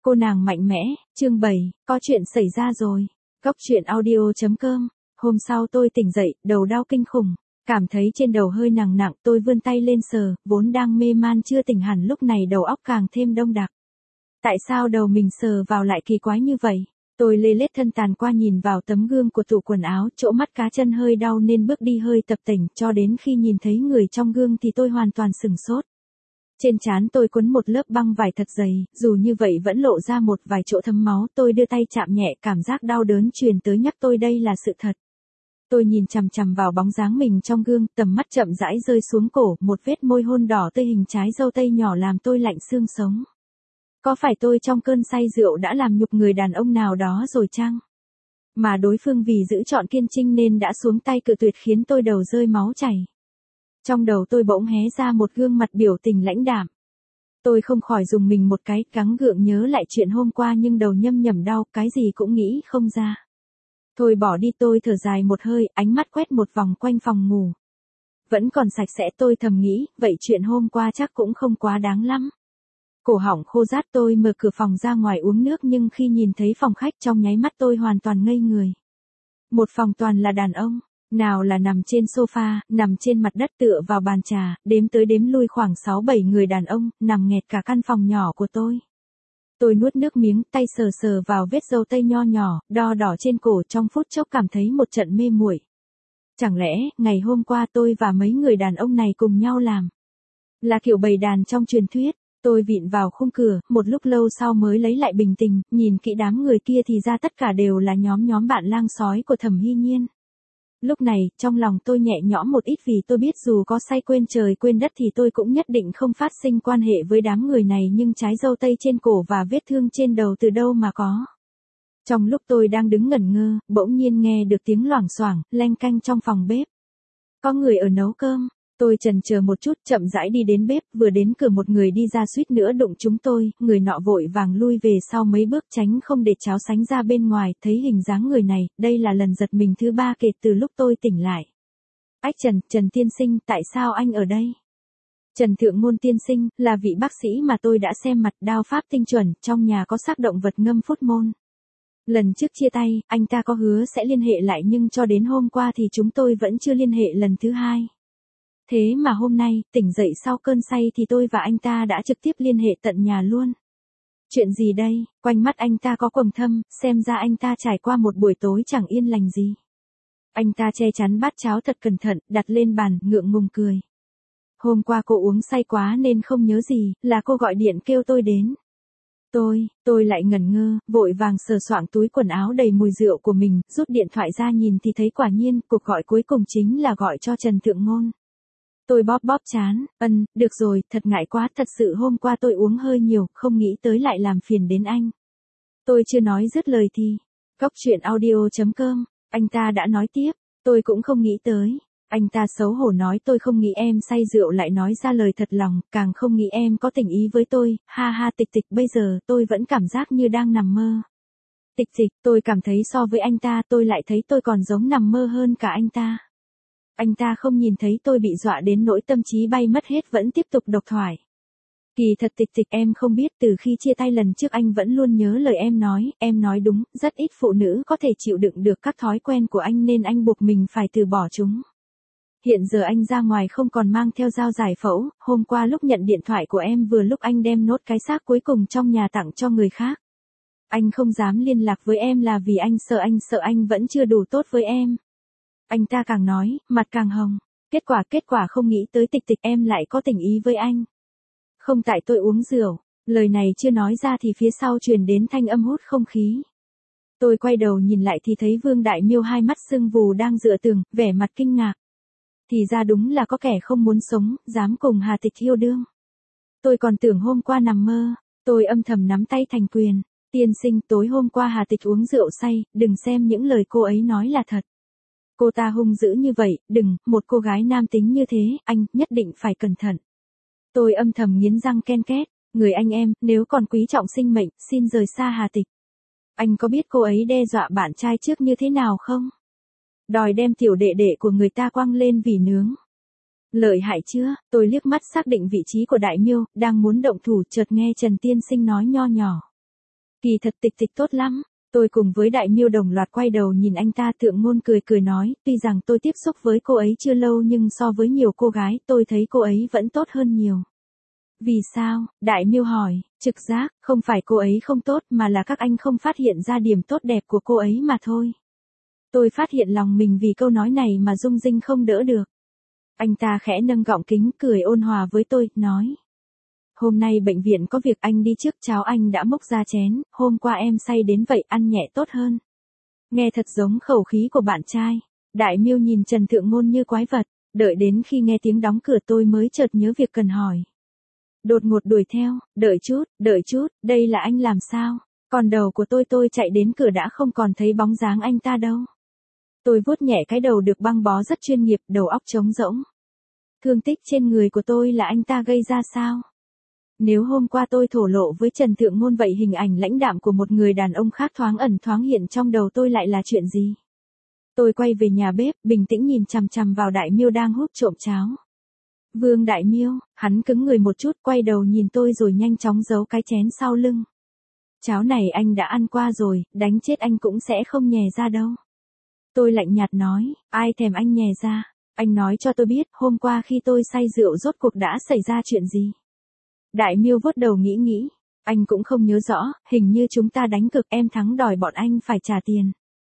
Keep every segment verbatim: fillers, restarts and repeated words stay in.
Cô nàng mạnh mẽ, chương bảy, có chuyện xảy ra rồi. Góc truyện audio chấm com. Hôm sau tôi tỉnh dậy, đầu đau kinh khủng. Cảm thấy trên đầu hơi nặng nặng, tôi vươn tay lên sờ, vốn đang mê man chưa tỉnh hẳn lúc này đầu óc càng thêm đông đặc. Tại sao đầu mình sờ vào lại kỳ quái như vậy? Tôi lê lết thân tàn qua nhìn vào tấm gương của tủ quần áo, chỗ mắt cá chân hơi đau nên bước đi hơi tập tễnh, cho đến khi nhìn thấy người trong gương thì tôi hoàn toàn sửng sốt. Trên trán tôi quấn một lớp băng vải thật dày, dù như vậy vẫn lộ ra một vài chỗ thấm máu, tôi đưa tay chạm nhẹ, cảm giác đau đớn truyền tới nhắc tôi đây là sự thật. Tôi nhìn chằm chằm vào bóng dáng mình trong gương, tầm mắt chậm rãi rơi xuống cổ, một vết môi hôn đỏ tươi hình trái dâu tây nhỏ làm tôi lạnh xương sống. Có phải tôi trong cơn say rượu đã làm nhục người đàn ông nào đó rồi chăng? Mà đối phương vì giữ trọn kiên trinh nên đã xuống tay cự tuyệt khiến tôi đầu rơi máu chảy. Trong đầu tôi bỗng hé ra một gương mặt biểu tình lãnh đạm. Tôi không khỏi dùng mình một cái, gắng gượng nhớ lại chuyện hôm qua nhưng đầu nhâm nhẩm đau, cái gì cũng nghĩ không ra. Thôi bỏ đi, tôi thở dài một hơi, ánh mắt quét một vòng quanh phòng ngủ. Vẫn còn sạch sẽ, tôi thầm nghĩ, vậy chuyện hôm qua chắc cũng không quá đáng lắm. Cổ họng khô rát, tôi mở cửa phòng ra ngoài uống nước nhưng khi nhìn thấy phòng khách trong nháy mắt tôi hoàn toàn ngây người. Một phòng toàn là đàn ông. Nào là nằm trên sofa, nằm trên mặt đất tựa vào bàn trà, đếm tới đếm lui khoảng sáu bảy người đàn ông, nằm nghẹt cả căn phòng nhỏ của tôi. Tôi nuốt nước miếng, tay sờ sờ vào vết râu tây nho nhỏ, đo đỏ trên cổ, trong phút chốc cảm thấy một trận mê muội. Chẳng lẽ, ngày hôm qua tôi và mấy người đàn ông này cùng nhau làm? Là kiểu bầy đàn trong truyền thuyết. Tôi vịn vào khung cửa, một lúc lâu sau mới lấy lại bình tĩnh, nhìn kỹ đám người kia thì ra tất cả đều là nhóm nhóm bạn lang sói của Thẩm Hy Nhiên. Lúc này, trong lòng tôi nhẹ nhõm một ít vì tôi biết dù có say quên trời quên đất thì tôi cũng nhất định không phát sinh quan hệ với đám người này, nhưng trái dâu tây trên cổ và vết thương trên đầu từ đâu mà có. Trong lúc tôi đang đứng ngẩn ngơ, bỗng nhiên nghe được tiếng loảng xoảng, leng canh trong phòng bếp. Có người ở nấu cơm. Tôi chần chờ một chút, chậm rãi đi đến bếp, vừa đến cửa một người đi ra suýt nữa đụng chúng tôi, người nọ vội vàng lui về sau mấy bước tránh không để cháo sánh ra bên ngoài, thấy hình dáng người này, đây là lần giật mình thứ ba kể từ lúc tôi tỉnh lại. Ách Trần, Trần tiên sinh, tại sao anh ở đây? Trần Thượng Ngôn tiên sinh, là vị bác sĩ mà tôi đã xem mặt, đao pháp tinh chuẩn, trong nhà có xác động vật ngâm phút môn. Lần trước chia tay, anh ta có hứa sẽ liên hệ lại nhưng cho đến hôm qua thì chúng tôi vẫn chưa liên hệ lần thứ hai. Thế mà hôm nay, tỉnh dậy sau cơn say thì tôi và anh ta đã trực tiếp liên hệ tận nhà luôn. Chuyện gì đây? Quanh mắt anh ta có quầng thâm, xem ra anh ta trải qua một buổi tối chẳng yên lành gì. Anh ta che chắn bát cháo thật cẩn thận, đặt lên bàn, ngượng ngùng cười. Hôm qua cô uống say quá nên không nhớ gì, là cô gọi điện kêu tôi đến. Tôi, tôi lại ngẩn ngơ, vội vàng sờ soạng túi quần áo đầy mùi rượu của mình, rút điện thoại ra nhìn thì thấy quả nhiên, cuộc gọi cuối cùng chính là gọi cho Trần Thượng Ngôn. Tôi bóp bóp trán, ân, được rồi, thật ngại quá, thật sự hôm qua tôi uống hơi nhiều, không nghĩ tới lại làm phiền đến anh. Tôi chưa nói dứt lời thì, góc truyện audio chấm com, anh ta đã nói tiếp, tôi cũng không nghĩ tới. Anh ta xấu hổ nói tôi không nghĩ em say rượu lại nói ra lời thật lòng, càng không nghĩ em có tình ý với tôi, ha ha tịch tịch bây giờ tôi vẫn cảm giác như đang nằm mơ. Tịch tịch, tôi cảm thấy so với anh ta tôi lại thấy tôi còn giống nằm mơ hơn cả anh ta. Anh ta không nhìn thấy tôi bị dọa đến nỗi tâm trí bay mất hết vẫn tiếp tục độc thoại. Kỳ thật tịch tịch em không biết từ khi chia tay lần trước anh vẫn luôn nhớ lời em nói, em nói đúng, rất ít phụ nữ có thể chịu đựng được các thói quen của anh nên anh buộc mình phải từ bỏ chúng. Hiện giờ anh ra ngoài không còn mang theo dao giải phẫu, hôm qua lúc nhận điện thoại của em vừa lúc anh đem nốt cái xác cuối cùng trong nhà tặng cho người khác. Anh không dám liên lạc với em là vì anh sợ anh sợ anh vẫn chưa đủ tốt với em. Anh ta càng nói, mặt càng hồng. Kết quả kết quả không nghĩ tới tịch tịch em lại có tình ý với anh. Không tại tôi uống rượu. Lời này chưa nói ra thì phía sau truyền đến thanh âm hút không khí. Tôi quay đầu nhìn lại thì thấy Vương Đại Miêu hai mắt sưng vù đang dựa tường, vẻ mặt kinh ngạc. Thì ra đúng là có kẻ không muốn sống, dám cùng Hà Tịch yêu đương. Tôi còn tưởng hôm qua nằm mơ. Tôi âm thầm nắm tay thành quyền. Tiên sinh, tối hôm qua Hà Tịch uống rượu say, đừng xem những lời cô ấy nói là thật. Cô ta hung dữ như vậy, đừng, một cô gái nam tính như thế, anh, nhất định phải cẩn thận. Tôi âm thầm nghiến răng ken két, người anh em, nếu còn quý trọng sinh mệnh, xin rời xa Hà Tịch. Anh có biết cô ấy đe dọa bạn trai trước như thế nào không? Đòi đem tiểu đệ đệ của người ta quăng lên vì nướng. Lợi hại chưa? Tôi liếc mắt xác định vị trí của Đại Miêu, đang muốn động thủ chợt nghe Trần Tiên Sinh nói nho nhỏ. Kỳ thật Tịch Tịch tốt lắm. Tôi cùng với Đại Miêu đồng loạt quay đầu nhìn anh ta, Thượng Ngôn cười cười nói, tuy rằng tôi tiếp xúc với cô ấy chưa lâu nhưng so với nhiều cô gái tôi thấy cô ấy vẫn tốt hơn nhiều. Vì sao? Đại Miêu hỏi, trực giác, không phải cô ấy không tốt mà là các anh không phát hiện ra điểm tốt đẹp của cô ấy mà thôi. Tôi phát hiện lòng mình vì câu nói này mà rung rinh không đỡ được. Anh ta khẽ nâng gọng kính cười ôn hòa với tôi, nói. Hôm nay bệnh viện có việc anh đi trước, cháo anh đã múc ra chén, hôm qua em say đến vậy ăn nhẹ tốt hơn. Nghe thật giống khẩu khí của bạn trai. Đại Miêu nhìn Trần Thượng Ngôn như quái vật, đợi đến khi nghe tiếng đóng cửa tôi mới chợt nhớ việc cần hỏi. Đột ngột đuổi theo, đợi chút, đợi chút, đây là anh làm sao? Còn đầu của tôi tôi chạy đến cửa đã không còn thấy bóng dáng anh ta đâu. Tôi vuốt nhẹ cái đầu được băng bó rất chuyên nghiệp, đầu óc trống rỗng. Thương tích trên người của tôi là anh ta gây ra sao? Nếu hôm qua tôi thổ lộ với Trần Thượng Ngôn vậy hình ảnh lãnh đạm của một người đàn ông khác thoáng ẩn thoáng hiện trong đầu tôi lại là chuyện gì? Tôi quay về nhà bếp, bình tĩnh nhìn chằm chằm vào Đại Miêu đang húp trộm cháo. Vương Đại Miêu, hắn cứng người một chút, quay đầu nhìn tôi rồi nhanh chóng giấu cái chén sau lưng. Cháo này anh đã ăn qua rồi, đánh chết anh cũng sẽ không nhè ra đâu. Tôi lạnh nhạt nói, ai thèm anh nhè ra, anh nói cho tôi biết, hôm qua khi tôi say rượu rốt cuộc đã xảy ra chuyện gì. Đại Miêu vuốt đầu nghĩ nghĩ, anh cũng không nhớ rõ, hình như chúng ta đánh cược, em thắng đòi bọn anh phải trả tiền.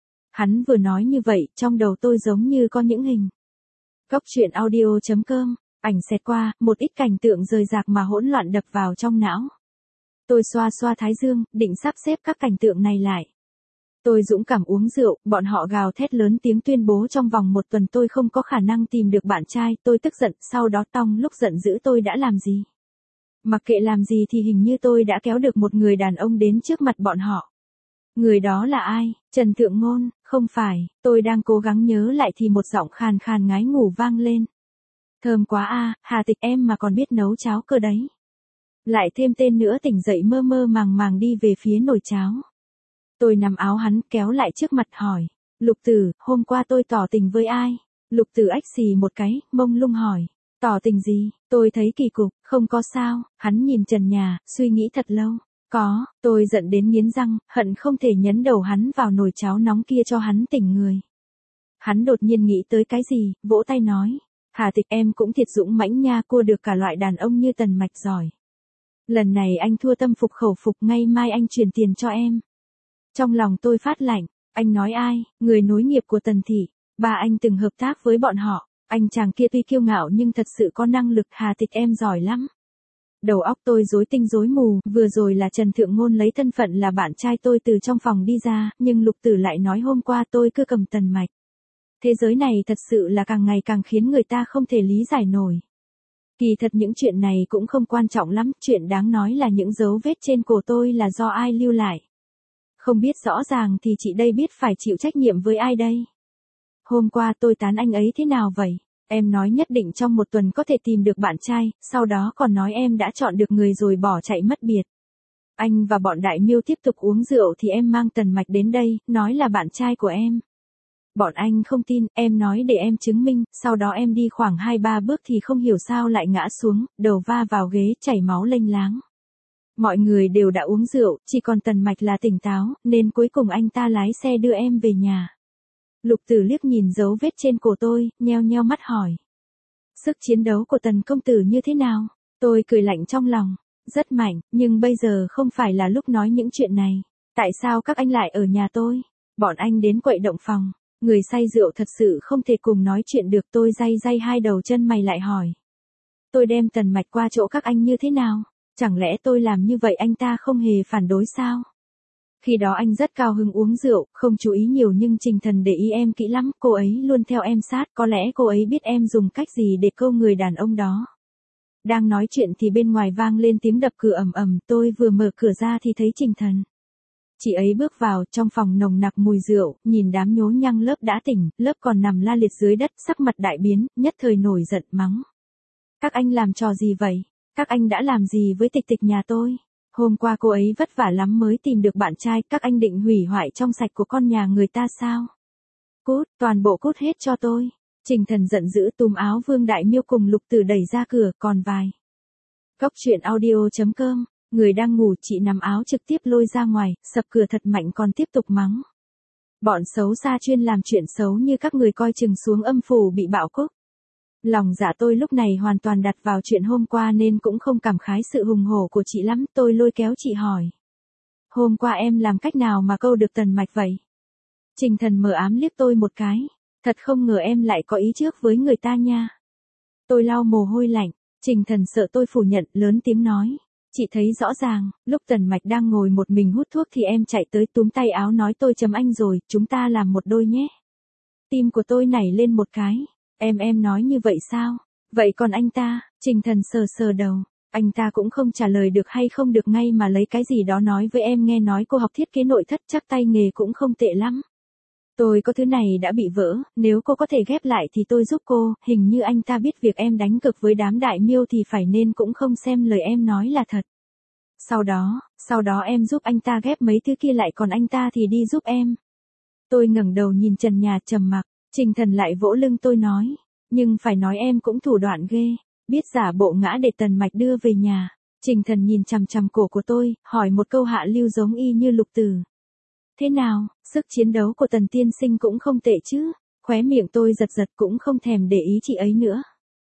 Hắn vừa nói như vậy, trong đầu tôi giống như có những hình. Góc truyện audio chấm com, ảnh xẹt qua, một ít cảnh tượng rời rạc mà hỗn loạn đập vào trong não. Tôi xoa xoa thái dương, định sắp xếp các cảnh tượng này lại. Tôi dũng cảm uống rượu, bọn họ gào thét lớn tiếng tuyên bố trong vòng một tuần tôi không có khả năng tìm được bạn trai, tôi tức giận, sau đó tong lúc giận dữ tôi đã làm gì. Mặc kệ làm gì thì hình như tôi đã kéo được một người đàn ông đến trước mặt bọn họ. Người đó là ai? Trần Thượng Ngôn, không phải, tôi đang cố gắng nhớ lại thì một giọng khàn khàn ngái ngủ vang lên. Thơm quá a, Hà Tịch em mà còn biết nấu cháo cơ đấy. Lại thêm tên nữa, tỉnh dậy mơ mơ màng màng đi về phía nồi cháo. Tôi nắm áo hắn kéo lại trước mặt hỏi, Lục Tử, hôm qua tôi tỏ tình với ai? Lục Tử ách xì một cái, mông lung hỏi, tỏ tình gì? Tôi thấy kỳ cục, không có sao, hắn nhìn trần nhà, suy nghĩ thật lâu. Có, tôi giận đến nghiến răng, hận không thể nhấn đầu hắn vào nồi cháo nóng kia cho hắn tỉnh người. Hắn đột nhiên nghĩ tới cái gì, vỗ tay nói, Hà Tịch em cũng thiệt dũng mãnh nha, cua được cả loại đàn ông như Tần Mạch giỏi. Lần này anh thua tâm phục khẩu phục, ngay mai anh chuyển tiền cho em. Trong lòng tôi phát lạnh, anh nói ai, người nối nghiệp của Tần Thị, ba anh từng hợp tác với bọn họ, anh chàng kia tuy kiêu ngạo nhưng thật sự có năng lực, Hà Tịch em giỏi lắm. Đầu óc tôi rối tinh rối mù, vừa rồi là Trần Thượng Ngôn lấy thân phận là bạn trai tôi từ trong phòng đi ra, nhưng Lục Tử lại nói hôm qua tôi cứ cầm Tần Mạch. Thế giới này thật sự là càng ngày càng khiến người ta không thể lý giải nổi. Kỳ thật những chuyện này cũng không quan trọng lắm, chuyện đáng nói là những dấu vết trên cổ tôi là do ai lưu lại. Không biết rõ ràng thì chị đây biết phải chịu trách nhiệm với ai đây? Hôm qua tôi tán anh ấy thế nào vậy? Em nói nhất định trong một tuần có thể tìm được bạn trai, sau đó còn nói em đã chọn được người rồi bỏ chạy mất biệt. Anh và bọn Đại Miêu tiếp tục uống rượu thì em mang Tần Mạch đến đây, nói là bạn trai của em. Bọn anh không tin, em nói để em chứng minh, sau đó em đi khoảng hai ba bước thì không hiểu sao lại ngã xuống, đầu va vào ghế, chảy máu lênh láng. Mọi người đều đã uống rượu, chỉ còn Tần Mạch là tỉnh táo, nên cuối cùng anh ta lái xe đưa em về nhà. Lục Tử liếc nhìn dấu vết trên cổ tôi, nheo nheo mắt hỏi. Sức chiến đấu của Tần công tử như thế nào? Tôi cười lạnh trong lòng. Rất mạnh, nhưng bây giờ không phải là lúc nói những chuyện này. Tại sao các anh lại ở nhà tôi? Bọn anh đến quậy động phòng. Người say rượu thật sự không thể cùng nói chuyện được, tôi day day hai đầu chân mày lại hỏi. Tôi đem Tần Mạch qua chỗ các anh như thế nào? Chẳng lẽ tôi làm như vậy anh ta không hề phản đối sao? Khi đó anh rất cao hứng uống rượu, không chú ý nhiều nhưng Trình Thần để ý em kỹ lắm, cô ấy luôn theo em sát, có lẽ cô ấy biết em dùng cách gì để câu người đàn ông đó. Đang nói chuyện thì bên ngoài vang lên tiếng đập cửa ầm ầm, tôi vừa mở cửa ra thì thấy Trình Thần. Chị ấy bước vào, trong phòng nồng nặc mùi rượu, nhìn đám nhố nhăng lớp đã tỉnh, lớp còn nằm la liệt dưới đất, sắc mặt đại biến, nhất thời nổi giận mắng. Các anh làm trò gì vậy? Các anh đã làm gì với Tịch Tịch nhà tôi? Hôm qua cô ấy vất vả lắm mới tìm được bạn trai, các anh định hủy hoại trong sạch của con nhà người ta sao? Cút, toàn bộ cút hết cho tôi. Trình Thần giận dữ túm áo Vương Đại Miêu cùng Lục Tử đẩy ra cửa, còn vài. Góc truyện audio chấm com Người đang ngủ chị nắm áo trực tiếp lôi ra ngoài, sập cửa thật mạnh còn tiếp tục mắng. Bọn xấu xa chuyên làm chuyện xấu như các người coi chừng xuống âm phủ bị bạo cúc. Lòng dạ tôi lúc này hoàn toàn đặt vào chuyện hôm qua nên cũng không cảm khái sự hùng hổ của chị lắm, tôi lôi kéo chị hỏi. Hôm qua em làm cách nào mà câu được Tần Mạch vậy? Trình Thần mờ ám liếc tôi một cái, thật không ngờ em lại có ý trước với người ta nha. Tôi lau mồ hôi lạnh, Trình Thần sợ tôi phủ nhận, lớn tiếng nói. Chị thấy rõ ràng, lúc Tần Mạch đang ngồi một mình hút thuốc thì em chạy tới túm tay áo nói tôi chấm anh rồi, chúng ta làm một đôi nhé. Tim của tôi nảy lên một cái, em em nói như vậy sao? Vậy còn anh ta? Trình Thần sờ sờ đầu, anh ta cũng không trả lời được hay không được ngay mà lấy cái gì đó nói với em, nghe nói cô học thiết kế nội thất chắc tay nghề cũng không tệ lắm. Tôi có thứ này đã bị vỡ, nếu cô có thể ghép lại thì tôi giúp cô, hình như anh ta biết việc em đánh cực với đám đại miêu thì phải nên cũng không xem lời em nói là thật. Sau đó, sau đó em giúp anh ta ghép mấy thứ kia lại còn anh ta thì đi giúp em. Tôi ngẩng đầu nhìn trần nhà trầm mặc, Trình Thần lại vỗ lưng tôi nói, nhưng phải nói em cũng thủ đoạn ghê, biết giả bộ ngã để Tần Mạch đưa về nhà. Trình Thần nhìn chằm chằm cổ của tôi, hỏi một câu hạ lưu giống y như Lục Tử. Thế nào, sức chiến đấu của Tần tiên sinh cũng không tệ chứ? Khóe miệng tôi giật giật cũng không thèm để ý chị ấy nữa.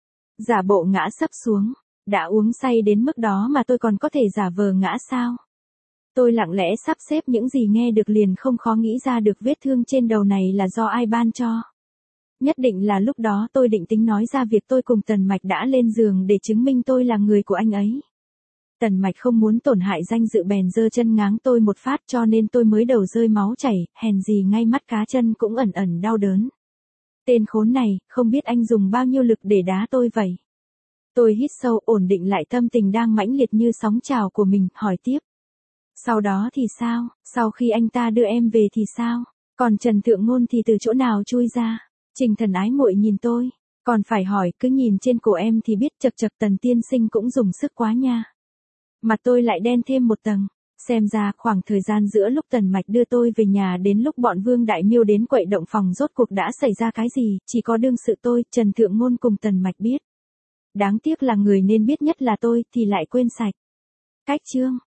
Giả bộ ngã sấp xuống, đã uống say đến mức đó mà tôi còn có thể giả vờ ngã sao? Tôi lặng lẽ sắp xếp những gì nghe được liền không khó nghĩ ra được vết thương trên đầu này là do ai ban cho. Nhất định là lúc đó tôi định tính nói ra việc tôi cùng Tần Mạch đã lên giường để chứng minh tôi là người của anh ấy. Tần Mạch không muốn tổn hại danh dự bèn giơ chân ngáng tôi một phát cho nên tôi mới đầu rơi máu chảy, hèn gì ngay mắt cá chân cũng ẩn ẩn đau đớn. Tên khốn này, không biết anh dùng bao nhiêu lực để đá tôi vậy. Tôi hít sâu ổn định lại tâm tình đang mãnh liệt như sóng trào của mình, hỏi tiếp. Sau đó thì sao, sau khi anh ta đưa em về thì sao, còn Trần Thượng Ngôn thì từ chỗ nào chui ra? Trình Thần ái muội nhìn tôi, còn phải hỏi, cứ nhìn trên cổ em thì biết chật chật Tần tiên sinh cũng dùng sức quá nha. Mặt tôi lại đen thêm một tầng, xem ra khoảng thời gian giữa lúc Tần Mạch đưa tôi về nhà đến lúc bọn Vương Đại Miêu đến quậy động phòng rốt cuộc đã xảy ra cái gì, chỉ có đương sự tôi, Trần Thượng Ngôn cùng Tần Mạch biết. Đáng tiếc là người nên biết nhất là tôi thì lại quên sạch. Cách chương